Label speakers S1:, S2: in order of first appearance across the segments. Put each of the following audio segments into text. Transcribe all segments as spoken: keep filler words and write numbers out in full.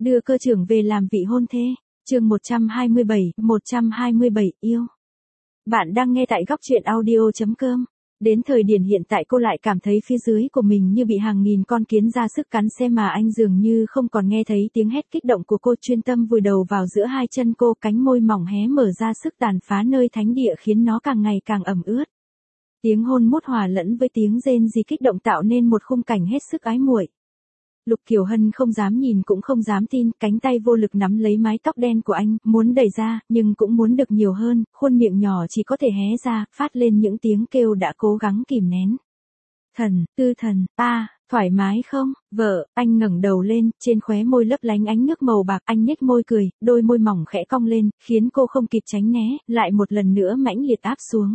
S1: Đưa cơ trưởng về làm vị hôn thê. Chương một trăm hai mươi bảy, một trăm hai mươi bảy, yêu. Bạn đang nghe tại góc truyện audio chấm com. Đến thời điểm hiện tại cô lại cảm thấy phía dưới của mình như bị hàng nghìn con kiến ra sức cắn xé mà anh dường như không còn nghe thấy tiếng hét kích động của cô, chuyên tâm vùi đầu vào giữa hai chân cô, cánh môi mỏng hé mở ra sức tàn phá nơi thánh địa khiến nó càng ngày càng ẩm ướt. Tiếng hôn mút hòa lẫn với tiếng rên rỉ kích động tạo nên một khung cảnh hết sức ái muội. Lục Kiều Hân không dám nhìn cũng không dám tin, cánh tay vô lực nắm lấy mái tóc đen của anh, muốn đẩy ra, nhưng cũng muốn được nhiều hơn, khuôn miệng nhỏ chỉ có thể hé ra, phát lên những tiếng kêu đã cố gắng kìm nén. Thần, Tư Thần, a, thoải mái không, vợ, anh ngẩng đầu lên, trên khóe môi lấp lánh ánh nước màu bạc, anh nhếch môi cười, đôi môi mỏng khẽ cong lên, khiến cô không kịp tránh né, lại một lần nữa mãnh liệt áp xuống.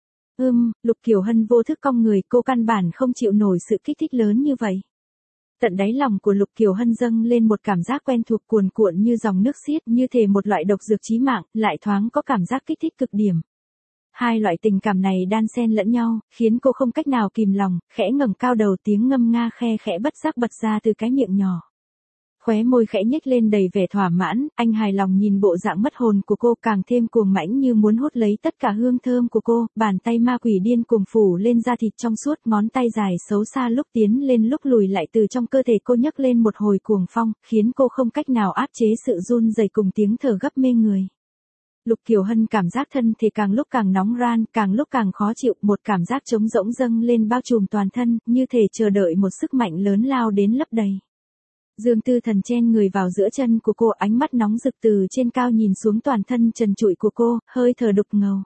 S1: Ưm, Lục Kiều Hân vô thức cong người, cô căn bản không chịu nổi sự kích thích lớn như vậy. Tận đáy lòng của Lục Kiều Hân dâng lên một cảm giác quen thuộc cuồn cuộn như dòng nước xiết, như thể một loại độc dược chí mạng, lại thoáng có cảm giác kích thích cực điểm. Hai loại tình cảm này đan xen lẫn nhau, khiến cô không cách nào kìm lòng, khẽ ngẩng cao đầu, tiếng ngâm nga khe khẽ bất giác bật ra từ cái miệng nhỏ. Khóe môi khẽ nhếch lên đầy vẻ thỏa mãn, anh hài lòng nhìn bộ dạng mất hồn của cô, càng thêm cuồng mãnh như muốn hút lấy tất cả hương thơm của cô, bàn tay ma quỷ điên cuồng phủ lên da thịt trong suốt, ngón tay dài xấu xa lúc tiến lên lúc lùi lại từ trong cơ thể cô nhấc lên một hồi cuồng phong, khiến cô không cách nào áp chế sự run rẩy cùng tiếng thở gấp mê người. Lục Kiều Hân cảm giác thân thể càng lúc càng nóng ran, càng lúc càng khó chịu, một cảm giác trống rỗng dâng lên bao trùm toàn thân, như thể chờ đợi một sức mạnh lớn lao đến lấp đầy. Dương Tư Thần chen người vào giữa chân của cô, ánh mắt nóng rực từ trên cao nhìn xuống toàn thân trần trụi của cô, hơi thở đục ngầu.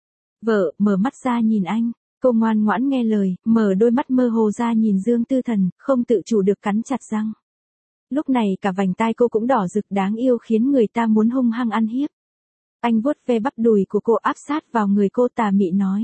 S1: Vợ, mở mắt ra nhìn anh. Cô ngoan ngoãn nghe lời, mở đôi mắt mơ hồ ra nhìn Dương Tư Thần, không tự chủ được cắn chặt răng. Lúc này cả vành tai cô cũng đỏ rực đáng yêu khiến người ta muốn hung hăng ăn hiếp. Anh vuốt ve bắp đùi của cô, áp sát vào người cô, tà mị nói.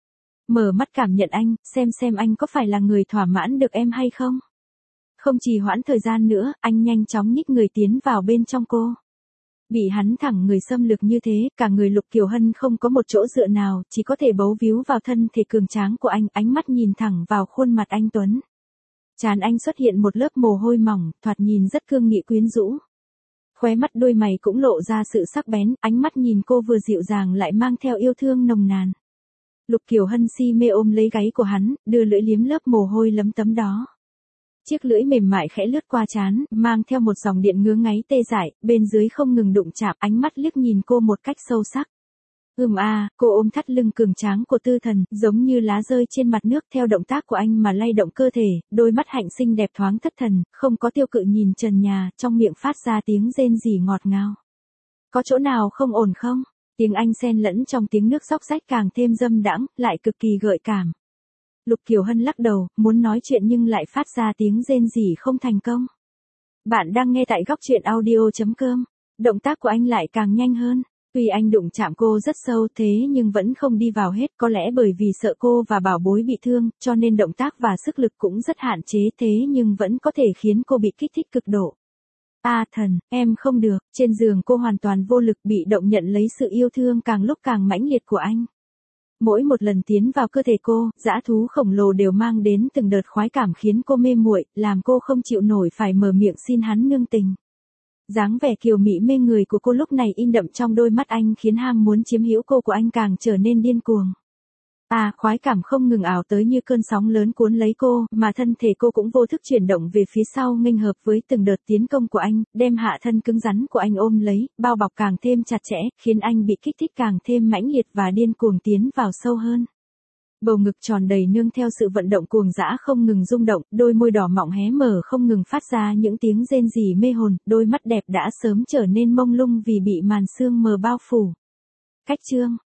S1: Mở mắt cảm nhận anh, xem xem anh có phải là người thỏa mãn được em hay không. Không trì hoãn thời gian nữa, anh nhanh chóng nhích người tiến vào bên trong cô. Bị hắn thẳng người xâm lược như thế, cả người Lục Kiều Hân không có một chỗ dựa nào, chỉ có thể bấu víu vào thân thể cường tráng của anh, ánh mắt nhìn thẳng vào khuôn mặt anh tuấn. Trán anh xuất hiện một lớp mồ hôi mỏng, thoạt nhìn rất cương nghị quyến rũ. Khóe mắt đôi mày cũng lộ ra sự sắc bén, ánh mắt nhìn cô vừa dịu dàng lại mang theo yêu thương nồng nàn. Lục Kiều Hân si mê ôm lấy gáy của hắn, đưa lưỡi liếm lớp mồ hôi lấm tấm đó. Chiếc lưỡi mềm mại khẽ lướt qua trán, mang theo một dòng điện ngứa ngáy tê dại, bên dưới không ngừng đụng chạm, ánh mắt liếc nhìn cô một cách sâu sắc. Ừm a, cô ôm thắt lưng cường tráng của Tư Thần, giống như lá rơi trên mặt nước, theo động tác của anh mà lay động cơ thể, đôi mắt hạnh xinh đẹp thoáng thất thần, không có tiêu cự nhìn trần nhà, trong miệng phát ra tiếng rên rỉ ngọt ngào. Có chỗ nào không ổn không? Tiếng anh xen lẫn trong tiếng nước róc rách càng thêm dâm đãng, lại cực kỳ gợi cảm. Lục Kiều Hân lắc đầu, muốn nói chuyện nhưng lại phát ra tiếng rên rỉ không thành công. Bạn đang nghe tại góc truyện audio chấm com. Động tác của anh lại càng nhanh hơn. Tuy anh đụng chạm cô rất sâu thế nhưng vẫn không đi vào hết, có lẽ bởi vì sợ cô và bảo bối bị thương, cho nên động tác và sức lực cũng rất hạn chế, thế nhưng vẫn có thể khiến cô bị kích thích cực độ. A Thần, em không được, trên giường cô hoàn toàn vô lực, bị động nhận lấy sự yêu thương càng lúc càng mãnh liệt của anh. Mỗi một lần tiến vào cơ thể cô, dã thú khổng lồ đều mang đến từng đợt khoái cảm khiến cô mê muội, làm cô không chịu nổi phải mở miệng xin hắn nương tình. Dáng vẻ kiều mị mê người của cô lúc này in đậm trong đôi mắt anh khiến ham muốn chiếm hữu cô của anh càng trở nên điên cuồng. À, khoái cảm không ngừng ảo tới như cơn sóng lớn cuốn lấy cô, mà thân thể cô cũng vô thức chuyển động về phía sau nghênh hợp với từng đợt tiến công của anh, đem hạ thân cứng rắn của anh ôm lấy, bao bọc càng thêm chặt chẽ, khiến anh bị kích thích càng thêm mãnh liệt và điên cuồng tiến vào sâu hơn. Bầu ngực tròn đầy nương theo sự vận động cuồng dã không ngừng rung động, đôi môi đỏ mọng hé mở không ngừng phát ra những tiếng rên rỉ mê hồn, đôi mắt đẹp đã sớm trở nên mông lung vì bị màn sương mờ bao phủ. Cách chương